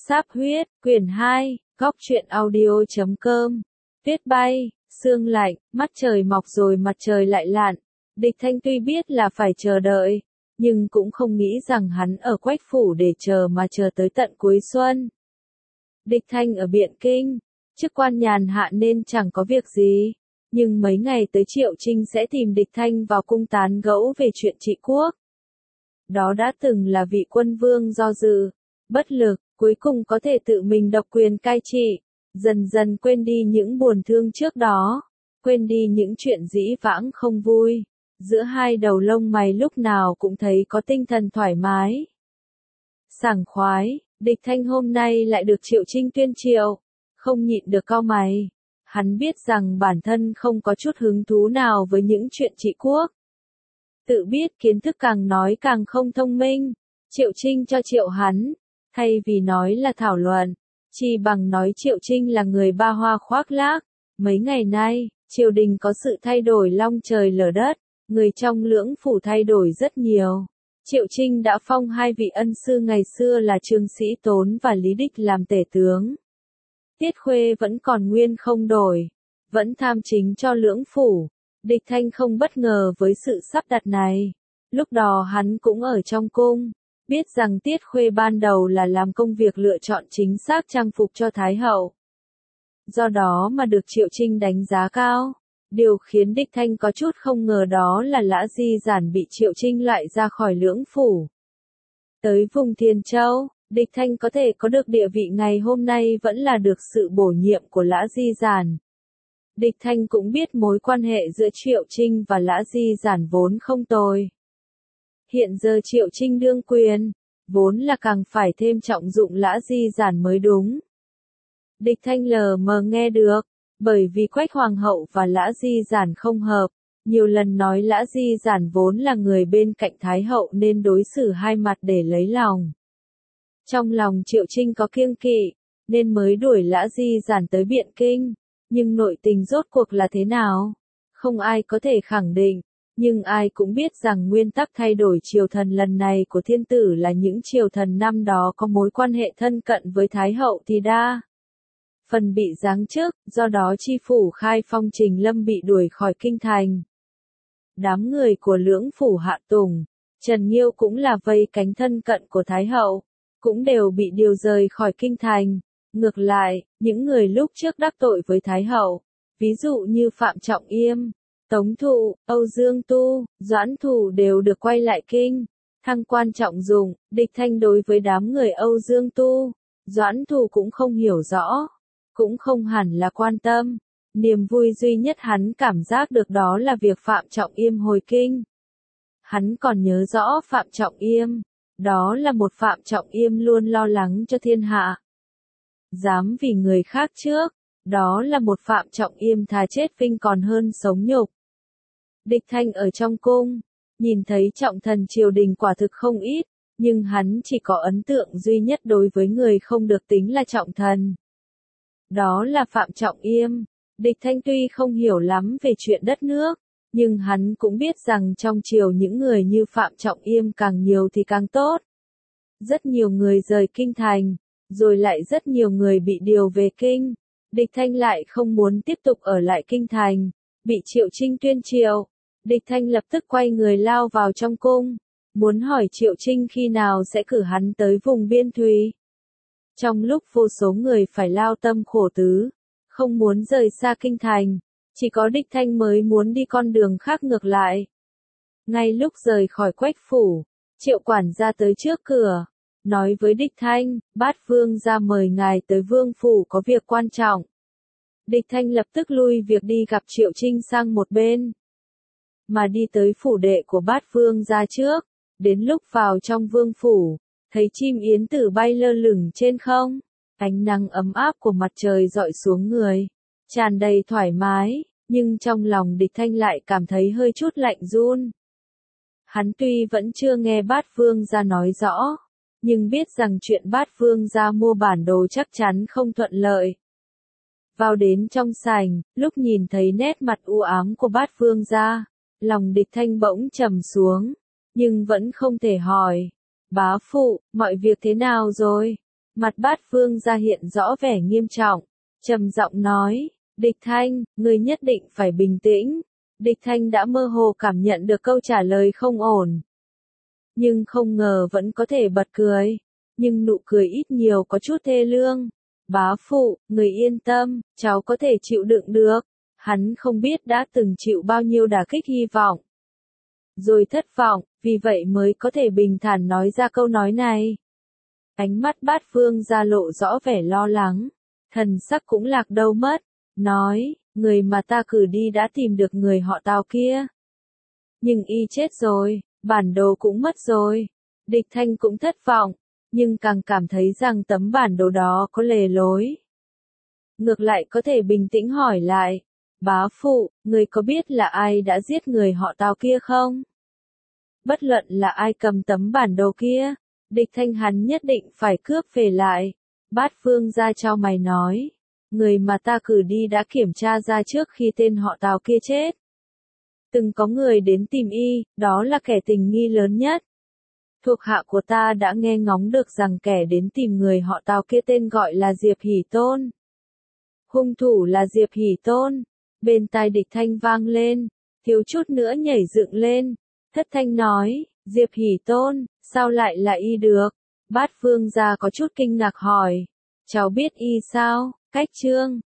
Sáp huyết, quyển 2, góc truyện audio.com. Tuyết bay, sương lạnh, mắt trời mọc rồi mặt trời lại lặn. Địch Thanh tuy biết là phải chờ đợi, nhưng cũng không nghĩ rằng hắn ở Quách Phủ để chờ mà chờ tới tận cuối xuân. Địch Thanh ở Biện Kinh, chức quan nhàn hạ nên chẳng có việc gì, nhưng mấy ngày tới Triệu Trinh sẽ tìm Địch Thanh vào cung tán gẫu về chuyện trị quốc. Đó đã từng là vị quân vương do dự, bất lực, cuối cùng có thể tự mình độc quyền cai trị, dần dần quên đi những buồn thương trước đó, quên đi những chuyện dĩ vãng không vui. Giữa hai đầu lông mày lúc nào cũng thấy có tinh thần thoải mái, sảng khoái. Địch Thanh hôm nay lại được Triệu Trinh tuyên triệu, không nhịn được cau mày. Hắn biết rằng bản thân không có chút hứng thú nào với những chuyện trị quốc. Tự biết kiến thức càng nói càng không thông minh, Triệu Trinh cho triệu hắn, thay vì nói là thảo luận, chi bằng nói Triệu Trinh là người ba hoa khoác lác. Mấy ngày nay, triều đình có sự thay đổi long trời lở đất, người trong lưỡng phủ thay đổi rất nhiều. Triệu Trinh đã phong hai vị ân sư ngày xưa là Trương Sĩ Tốn và Lý Địch làm tể tướng. Tiết Khuê vẫn còn nguyên không đổi, vẫn tham chính cho lưỡng phủ. Địch Thanh không bất ngờ với sự sắp đặt này. Lúc đó hắn cũng ở trong cung, biết rằng Tiết Khuê ban đầu là làm công việc lựa chọn chính xác trang phục cho Thái hậu. Do đó mà được Triệu Trinh đánh giá cao. Điều khiến Địch Thanh có chút không ngờ đó là Lã Di Giản bị Triệu Trinh loại ra khỏi lưỡng phủ. Tới vùng Thiên Châu, Địch Thanh có thể có được địa vị ngày hôm nay vẫn là được sự bổ nhiệm của Lã Di Giản. Địch Thanh cũng biết mối quan hệ giữa Triệu Trinh và Lã Di Giản vốn không tồi. Hiện giờ Triệu Trinh đương quyền, vốn là càng phải thêm trọng dụng Lã Di Giản mới đúng. Địch Thanh lờ mờ nghe được, bởi vì Quách Hoàng hậu và Lã Di Giản không hợp, nhiều lần nói Lã Di Giản vốn là người bên cạnh Thái hậu nên đối xử hai mặt để lấy lòng. Trong lòng Triệu Trinh có kiêng kỵ, nên mới đuổi Lã Di Giản tới Biện Kinh, nhưng nội tình rốt cuộc là thế nào? Không ai có thể khẳng định, nhưng ai cũng biết rằng nguyên tắc thay đổi triều thần lần này của thiên tử là những triều thần năm đó có mối quan hệ thân cận với Thái hậu thì đa phần bị giáng chức, do đó chi phủ Khai Phong Trình Lâm bị đuổi khỏi kinh thành. Đám người của lưỡng phủ Hạ Tùng, Trần Nghiêu cũng là vây cánh thân cận của Thái hậu, cũng đều bị điều rời khỏi kinh thành. Ngược lại, những người lúc trước đắc tội với Thái hậu, ví dụ như Phạm Trọng Yêm, Tống Thụ, Âu Dương Tu, Doãn Thủ đều được quay lại kinh, thăng quan trọng dụng. Địch Thanh đối với đám người Âu Dương Tu, Doãn Thủ cũng không hiểu rõ, cũng không hẳn là quan tâm. Niềm vui duy nhất hắn cảm giác được đó là việc Phạm Trọng Yêm hồi kinh. Hắn còn nhớ rõ Phạm Trọng Yêm, đó là một Phạm Trọng Yêm luôn lo lắng cho thiên hạ, dám vì người khác trước, đó là một Phạm Trọng Yêm thà chết vinh còn hơn sống nhục. Địch Thanh ở trong cung, nhìn thấy trọng thần triều đình quả thực không ít, nhưng hắn chỉ có ấn tượng duy nhất đối với người không được tính là trọng thần. Đó là Phạm Trọng Yêm. Địch Thanh tuy không hiểu lắm về chuyện đất nước, nhưng hắn cũng biết rằng trong triều những người như Phạm Trọng Yêm càng nhiều thì càng tốt. Rất nhiều người rời kinh thành, rồi lại rất nhiều người bị điều về kinh. Địch Thanh lại không muốn tiếp tục ở lại kinh thành, bị Triệu Trinh tuyên triệu. Địch Thanh lập tức quay người lao vào trong cung, muốn hỏi Triệu Trinh khi nào sẽ cử hắn tới vùng biên thùy. Trong lúc vô số người phải lao tâm khổ tứ, không muốn rời xa kinh thành, chỉ có Địch Thanh mới muốn đi con đường khác ngược lại. Ngay lúc rời khỏi Quách phủ, Triệu quản gia tới trước cửa, nói với Địch Thanh, Bát Vương ra mời ngài tới vương phủ có việc quan trọng. Địch Thanh lập tức lui việc đi gặp Triệu Trinh sang một bên, mà đi tới phủ đệ của Bát Vương ra trước. Đến lúc vào trong vương phủ, thấy chim yến tử bay lơ lửng trên không, ánh nắng ấm áp của mặt trời dọi xuống người, tràn đầy thoải mái, nhưng trong lòng Địch Thanh lại cảm thấy hơi chút lạnh run. Hắn tuy vẫn chưa nghe Bát Vương ra nói rõ, nhưng biết rằng chuyện Bát Vương ra mua bản đồ chắc chắn không thuận lợi. Vào đến trong sảnh, lúc nhìn thấy nét mặt u ám của Bát Vương ra, lòng Địch Thanh bỗng trầm xuống, nhưng vẫn không thể hỏi. Bá phụ, mọi việc thế nào rồi? Mặt Bát Vương gia hiện rõ vẻ nghiêm trọng, trầm giọng nói, Địch Thanh, ngươi nhất định phải bình tĩnh. Địch Thanh đã mơ hồ cảm nhận được câu trả lời không ổn. Nhưng không ngờ vẫn có thể bật cười. Nhưng nụ cười ít nhiều có chút thê lương. Bá phụ, người yên tâm, cháu có thể chịu đựng được. Hắn không biết đã từng chịu bao nhiêu đả kích hy vọng. Rồi thất vọng, vì vậy mới có thể bình thản nói ra câu nói này. Ánh mắt Bát Vương gia lộ rõ vẻ lo lắng. Thần sắc cũng lạc đâu mất. Nói, người mà ta cử đi đã tìm được người họ Tào kia. Nhưng y chết rồi, bản đồ cũng mất rồi. Địch Thanh cũng thất vọng, nhưng càng cảm thấy rằng tấm bản đồ đó có lề lối. Ngược lại có thể bình tĩnh hỏi lại, bá phụ, người có biết là ai đã giết người họ Tào kia không? Bất luận là ai cầm tấm bản đồ kia, Địch Thanh hắn nhất định phải cướp về lại. Bát Vương gia chau mày nói, người mà ta cử đi đã kiểm tra ra trước khi tên họ Tào kia chết. Từng có người đến tìm y, đó là kẻ tình nghi lớn nhất. Thuộc hạ của ta đã nghe ngóng được rằng kẻ đến tìm người họ Tào kia tên gọi là Diệp Hỷ Tôn. Hung thủ là Diệp Hỷ Tôn. Bên tai Địch Thanh vang lên, thiếu chút nữa nhảy dựng lên. Thất thanh nói, Diệp Hỷ Tôn, sao lại là y được? Bát Vương gia có chút kinh ngạc hỏi, cháu biết y sao? Cách chương